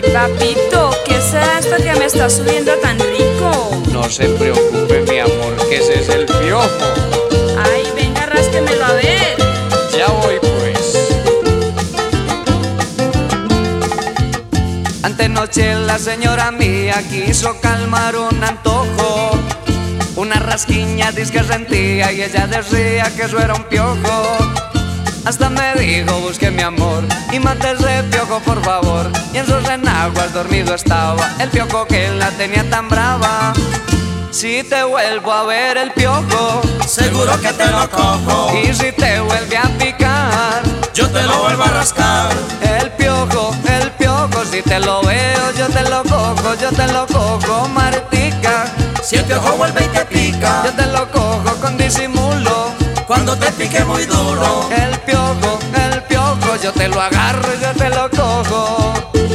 Papito, ¿qué será esto que me está subiendo tan rico? No se preocupe, mi amor, que ese es el piojo. Ay, venga, rásquemelo a ver. Ya voy, pues. Antenoche la señora mía quiso calmar un antojo. Una rasquiña disque sentía y ella decía que eso era un piojo. Hasta me dijo, busque mi amor y mate ese piojo por favor. Y en sus enaguas dormido estaba el piojo que la tenía tan brava. Si te vuelvo a ver el piojo, seguro que te lo cojo. y si te vuelve a picar, Yo te lo vuelvo a rascar. el piojo, si te lo veo yo te lo cojo, Martica. Si el piojo vuelve y te pica, Yo te lo cojo con disimulo. cuando te pique muy duro, El piojo, yo te lo agarro y yo te lo cojo.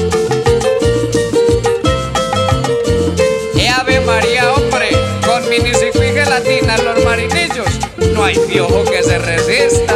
Ave María, hombre, con minicico y gelatina los marinillos, no hay piojo que se resista.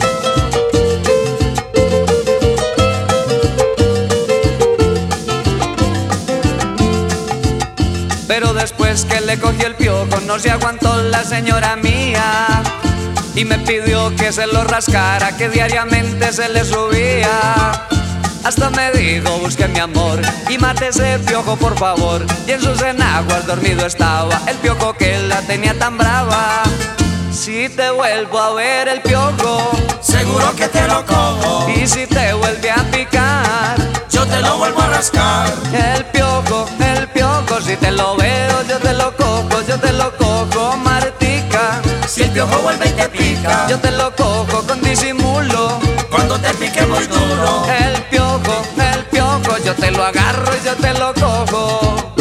Pero después que le cogió el piojo no se aguantó la señora mía y me pidió que se lo rascara, que diariamente se le subía. Hasta me dijo, busque mi amor y mate ese piojo por favor. Y en sus enaguas dormido estaba el piojo que la tenía tan brava. Si te vuelvo a ver el piojo, seguro que te lo cojo. y si te vuelve a picar, Yo te lo vuelvo a rascar. el piojo, si te lo veo yo te lo cojo, Martica. Si el piojo vuelve y te pica, Yo te lo cojo con disimulo. cuando te pique muy duro, El piojo, yo te lo agarro y yo te lo cojo.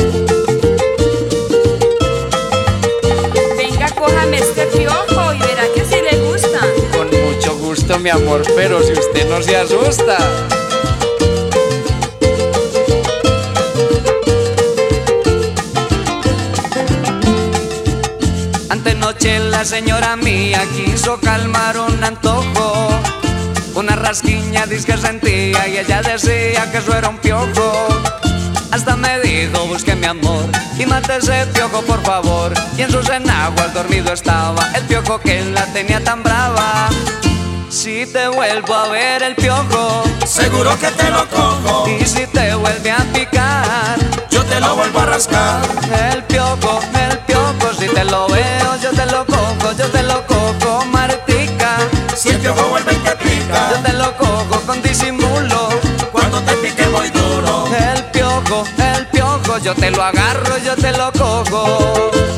Venga, cójame este piojo y verá que sí le gusta. Con mucho gusto, mi amor, pero si usted no se asusta. Antenoche la señora mía quiso calmar un antojo. Una rasquiña disque sentía y ella decía que eso era un piojo. Hasta me dijo, busque mi amor y mate ese piojo por favor. Y en sus enaguas dormido estaba el piojo que la tenía tan brava. Si te vuelvo a ver el piojo, seguro que te lo cojo. y si te vuelve a picar, Yo te lo vuelvo a rascar. el piojo, si te lo veo yo te lo cojo, Martica. Si el piojo vuelve y te pica, Yo te lo cojo con disimulo. cuando te pique muy duro, El piojo, yo te lo agarro, yo te lo cojo.